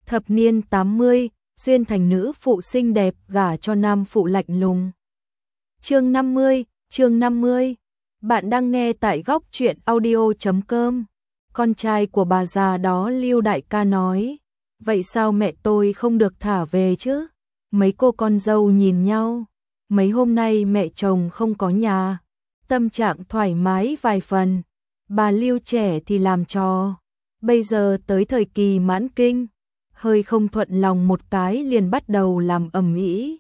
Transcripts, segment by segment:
Thập niên 80, xuyên thành nữ phụ xinh đẹp gả cho nam phụ lạnh lùng. Chương 50. Bạn đang nghe tại góc truyện audio.com. Con trai của bà già đó Lưu đại ca nói, vậy sao mẹ tôi không được thả về chứ? Mấy cô con dâu nhìn nhau, mấy hôm nay mẹ chồng không có nhà, tâm trạng thoải mái vài phần. Bà Lưu trẻ thì làm trò, bây giờ tới thời kỳ mãn kinh, hơi không thuận lòng một cái liền bắt đầu làm ầm ĩ.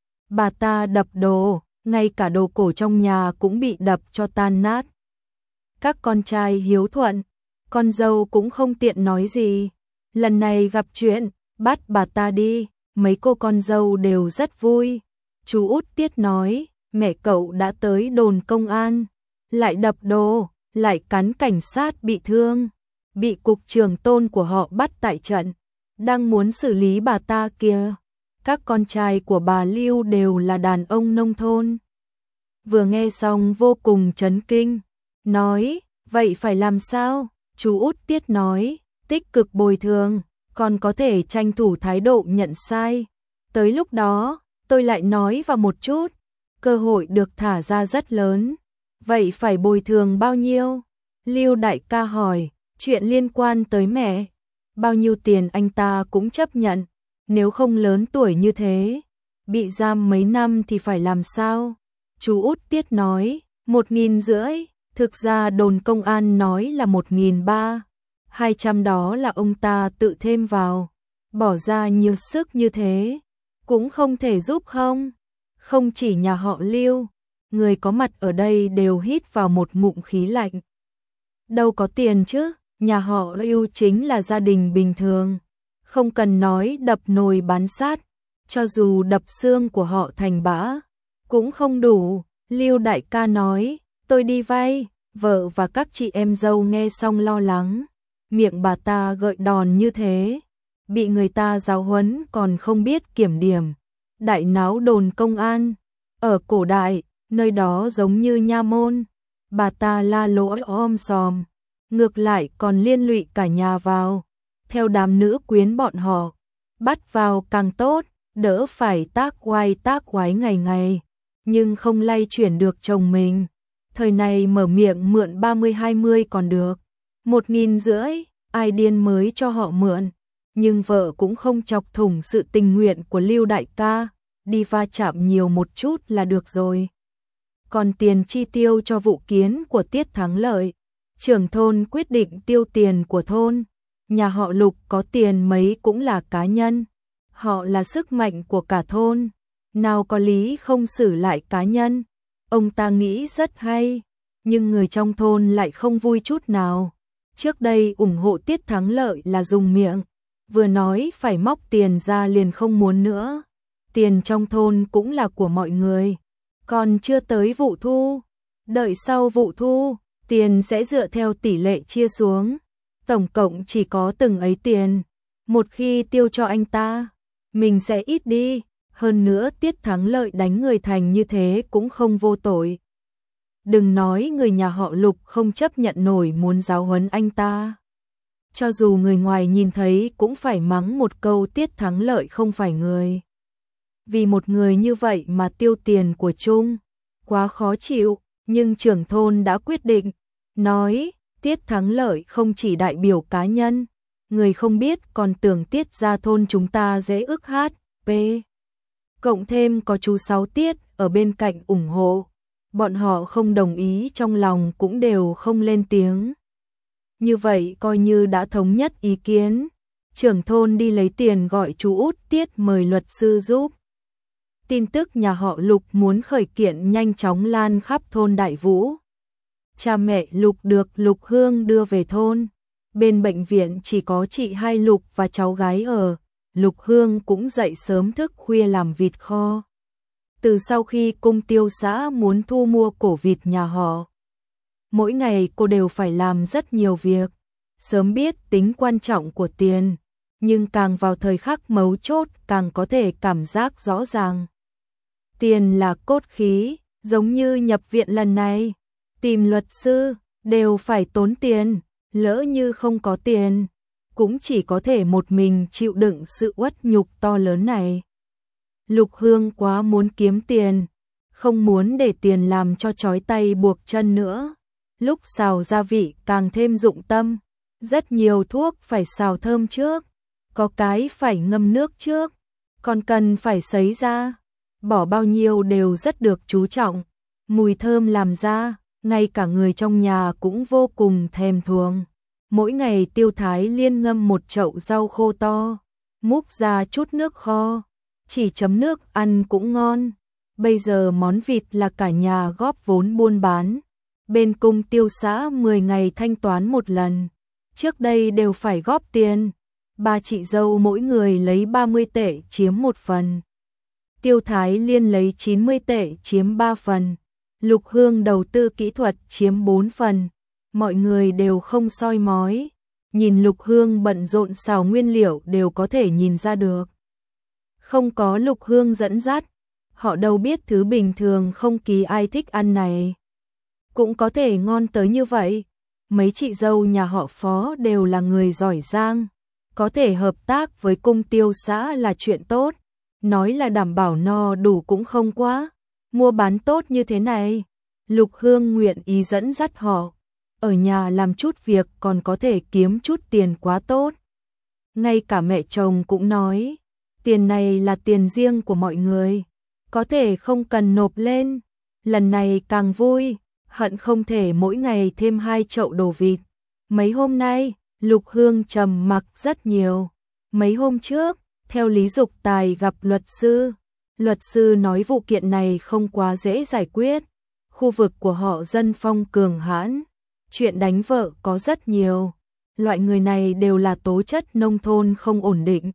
Bà ta đập đồ, ngay cả đồ cổ trong nhà cũng bị đập cho tan nát. Các con trai hiếu thuận, con dâu cũng không tiện nói gì. Lần này gặp chuyện, bắt bà ta đi, mấy cô con dâu đều rất vui. Chú út Tiết nói, mẹ cậu đã tới đồn công an, lại đập đồ, lại cắn cảnh sát bị thương, bị cục trưởng Tôn của họ bắt tại trận, đang muốn xử lý bà ta kìa. Các con trai của bà Lưu đều là đàn ông nông thôn. Vừa nghe xong vô cùng chấn kinh, nói, vậy phải làm sao? Chú út Tiết nói, tích cực bồi thường, còn có thể tranh thủ thái độ nhận sai. Tới lúc đó, tôi lại nói vào một chút, cơ hội được thả ra rất lớn. Vậy phải bồi thường bao nhiêu? Lưu đại ca hỏi, chuyện liên quan tới mẹ. Bao nhiêu tiền anh ta cũng chấp nhận, nếu không lớn tuổi như thế, bị giam mấy năm thì phải làm sao? Chú út Tiết nói, 1.500, thực ra đồn công an nói là 1.300, 200 đó là ông ta tự thêm vào, bỏ ra nhiều sức như thế, cũng không thể giúp không? Không chỉ nhà họ Lưu, người có mặt ở đây đều hít vào một ngụm khí lạnh. Đâu có tiền chứ, nhà họ Lưu chính là gia đình bình thường, không cần nói đập nồi bán sát, cho dù đập xương của họ thành bã, cũng không đủ. Lưu đại ca nói, tôi đi vay. Vợ và các chị em dâu nghe xong lo lắng, miệng bà ta gợi đòn như thế, bị người ta giáo huấn còn không biết kiểm điểm. Đại náo đồn công an, ở cổ đại, nơi đó giống như nha môn, bà ta la lối om sòm, ngược lại còn liên lụy cả nhà vào, theo đám nữ quyến bọn họ, bắt vào càng tốt, đỡ phải tác oai ngày ngày, nhưng không lay chuyển được chồng mình. Thời này mở miệng mượn 30-20 còn được, 1.500, ai điên mới cho họ mượn. Nhưng vợ cũng không chọc thủng sự tình nguyện của Lưu đại ca, đi va chạm nhiều một chút là được rồi. Còn tiền chi tiêu cho vụ kiến của Tiết Thắng Lợi, trưởng thôn quyết định tiêu tiền của thôn. Nhà họ Lục có tiền mấy cũng là cá nhân, họ là sức mạnh của cả thôn, nào có lý không xử lại cá nhân. Ông ta nghĩ rất hay, nhưng người trong thôn lại không vui chút nào. Trước đây ủng hộ Tiết Thắng Lợi là dùng miệng, vừa nói phải móc tiền ra liền không muốn nữa. Tiền trong thôn cũng là của mọi người, còn chưa tới vụ thu. Đợi sau vụ thu, tiền sẽ dựa theo tỷ lệ chia xuống. Tổng cộng chỉ có từng ấy tiền. Một khi tiêu cho anh ta, mình sẽ ít đi. Hơn nữa Tiết Thắng Lợi đánh người thành như thế cũng không vô tội. Đừng nói người nhà họ Lục không chấp nhận nổi muốn giáo huấn anh ta. Cho dù người ngoài nhìn thấy cũng phải mắng một câu Tiết Thắng Lợi không phải người. Vì một người như vậy mà tiêu tiền của chung, quá khó chịu, nhưng trưởng thôn đã quyết định, nói Tiết Thắng Lợi không chỉ đại biểu cá nhân, người không biết còn tưởng Tiết gia thôn chúng ta dễ ức hát, p. Cộng thêm có chú Sáu Tiết ở bên cạnh ủng hộ, bọn họ không đồng ý trong lòng cũng đều không lên tiếng. Như vậy coi như đã thống nhất ý kiến, trưởng thôn đi lấy tiền gọi chú út Tiết mời luật sư giúp. Tin tức nhà họ Lục muốn khởi kiện nhanh chóng lan khắp thôn Đại Vũ. Cha mẹ Lục được Lục Hương đưa về thôn, bên bệnh viện chỉ có chị hai Lục và cháu gái ở. Lục Hương cũng dậy sớm thức khuya làm vịt kho. Từ sau khi cung tiêu xã muốn thu mua cổ vịt nhà họ, mỗi ngày cô đều phải làm rất nhiều việc, sớm biết tính quan trọng của tiền, nhưng càng vào thời khắc mấu chốt càng có thể cảm giác rõ ràng. Tiền là cốt khí, giống như nhập viện lần này, tìm luật sư, đều phải tốn tiền, lỡ như không có tiền, cũng chỉ có thể một mình chịu đựng sự uất nhục to lớn này. Lục Hương quá muốn kiếm tiền, không muốn để tiền làm cho trói tay buộc chân nữa. Lúc xào gia vị càng thêm dụng tâm, rất nhiều thuốc phải xào thơm trước, có cái phải ngâm nước trước, còn cần phải sấy ra, bỏ bao nhiêu đều rất được chú trọng. Mùi thơm làm ra, ngay cả người trong nhà cũng vô cùng thèm thuồng. Mỗi ngày Tiêu Thái Liên ngâm một chậu rau khô to, múc ra chút nước kho, chỉ chấm nước ăn cũng ngon. Bây giờ món vịt là cả nhà góp vốn buôn bán. Bên cung Tiêu xã 10 ngày thanh toán một lần. Trước đây đều phải góp tiền. Ba chị dâu mỗi người lấy 30 tệ chiếm một phần. Tiêu Thái Liên lấy 90 tệ chiếm 3 phần. Lục Hương đầu tư kỹ thuật chiếm 4 phần. Mọi người đều không soi mói. Nhìn Lục Hương bận rộn xào nguyên liệu đều có thể nhìn ra được. Không có Lục Hương dẫn dắt, họ đâu biết thứ bình thường không ký ai thích ăn này cũng có thể ngon tới như vậy. Mấy chị dâu nhà họ Phó đều là người giỏi giang, có thể hợp tác với cung Tiêu xã là chuyện tốt, nói là đảm bảo no đủ cũng không quá. Mua bán tốt như thế này, Lục Hương nguyện ý dẫn dắt họ, ở nhà làm chút việc còn có thể kiếm chút tiền quá tốt. Ngay cả mẹ chồng cũng nói, tiền này là tiền riêng của mọi người, có thể không cần nộp lên. Lần này càng vui, hận không thể mỗi ngày thêm 2 chậu đồ vịt. Mấy hôm nay, Lục Hương trầm mặc rất nhiều. Mấy hôm trước, theo Lý Dục Tài gặp luật sư nói vụ kiện này không quá dễ giải quyết. Khu vực của họ dân phong cường hãn, chuyện đánh vợ có rất nhiều. Loại người này đều là tố chất nông thôn không ổn định.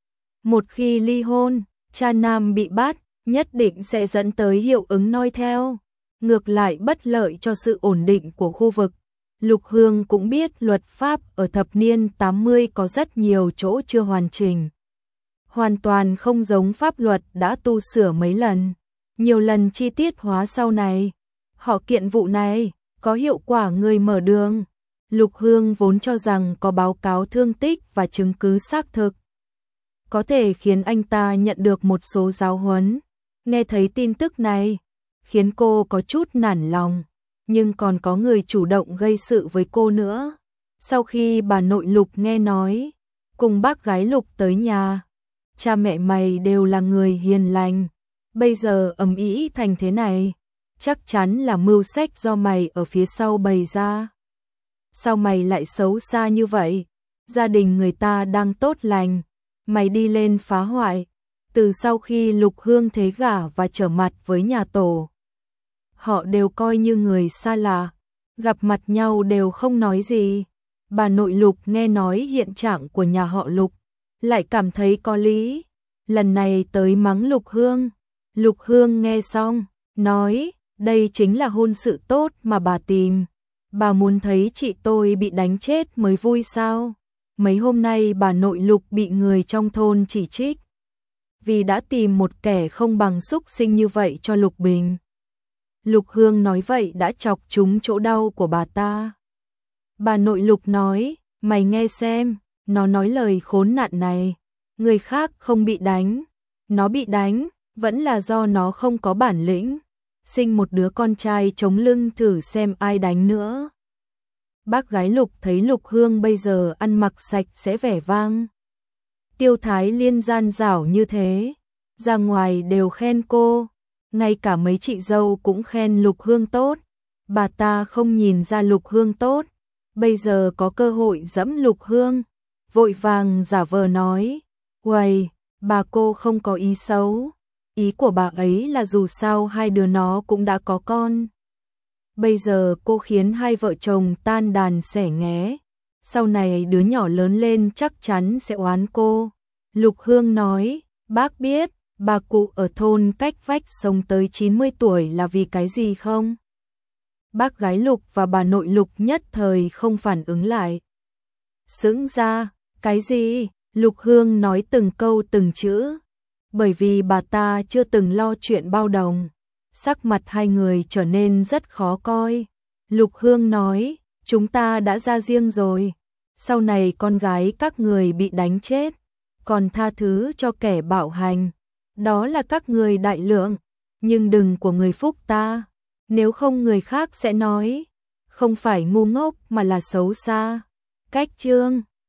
Một khi ly hôn, cha nam bị bắt, nhất định sẽ dẫn tới hiệu ứng noi theo, ngược lại bất lợi cho sự ổn định của khu vực. Lục Hương cũng biết luật pháp ở thập niên 80 có rất nhiều chỗ chưa hoàn chỉnh, hoàn toàn không giống pháp luật đã tu sửa mấy lần, nhiều lần chi tiết hóa sau này. Họ kiện vụ này có hiệu quả người mở đường. Lục Hương vốn cho rằng có báo cáo thương tích và chứng cứ xác thực, có thể khiến anh ta nhận được một số giáo huấn. Nghe thấy tin tức này, khiến cô có chút nản lòng, nhưng còn có người chủ động gây sự với cô nữa. Sau khi bà nội Lục nghe nói, cùng bác gái Lục tới nhà, cha mẹ mày đều là người hiền lành, bây giờ ầm ĩ thành thế này, chắc chắn là mưu sách do mày ở phía sau bày ra. Sao mày lại xấu xa như vậy? Gia đình người ta đang tốt lành, mày đi lên phá hoại. Từ sau khi Lục Hương thế gả và trở mặt với nhà tổ, họ đều coi như người xa lạ, gặp mặt nhau đều không nói gì. Bà nội Lục nghe nói hiện trạng của nhà họ Lục, lại cảm thấy có lý, lần này tới mắng Lục Hương. Lục Hương nghe xong, nói, đây chính là hôn sự tốt mà bà tìm. Bà muốn thấy chị tôi bị đánh chết mới vui sao? Mấy hôm nay bà nội Lục bị người trong thôn chỉ trích, vì đã tìm một kẻ không bằng súc sinh như vậy cho Lục Bình. Lục Hương nói vậy đã chọc trúng chỗ đau của bà ta. Bà nội Lục nói, mày nghe xem, nó nói lời khốn nạn này, người khác không bị đánh, nó bị đánh, vẫn là do nó không có bản lĩnh, sinh một đứa con trai chống lưng thử xem ai đánh nữa. Bác gái Lục thấy Lục Hương bây giờ ăn mặc sạch sẽ vẻ vang, Tiêu Thái Liên gian dảo như thế, ra ngoài đều khen cô, ngay cả mấy chị dâu cũng khen Lục Hương tốt. Bà ta không nhìn ra Lục Hương tốt, bây giờ có cơ hội giẫm Lục Hương, vội vàng giả vờ nói, uầy, bà cô không có ý xấu, ý của bà ấy là dù sao hai đứa nó cũng đã có con. Bây giờ cô khiến hai vợ chồng tan đàn xẻ nghé, sau này đứa nhỏ lớn lên chắc chắn sẽ oán cô. Lục Hương nói, bác biết, bà cụ ở thôn cách vách sống tới 90 tuổi là vì cái gì không? Bác gái Lục và bà nội Lục nhất thời không phản ứng lại. Sững ra, cái gì? Lục Hương nói từng câu từng chữ, bởi vì bà ta chưa từng lo chuyện bao đồng. Sắc mặt hai người trở nên rất khó coi. Lục Hương nói, chúng ta đã ra riêng rồi, Sau này con gái các người bị đánh chết, còn tha thứ cho kẻ bạo hành, đó là các người đại lượng, nhưng đừng của người Phúc ta, nếu không người khác sẽ nói, không phải ngu ngốc mà là xấu xa. Cách chương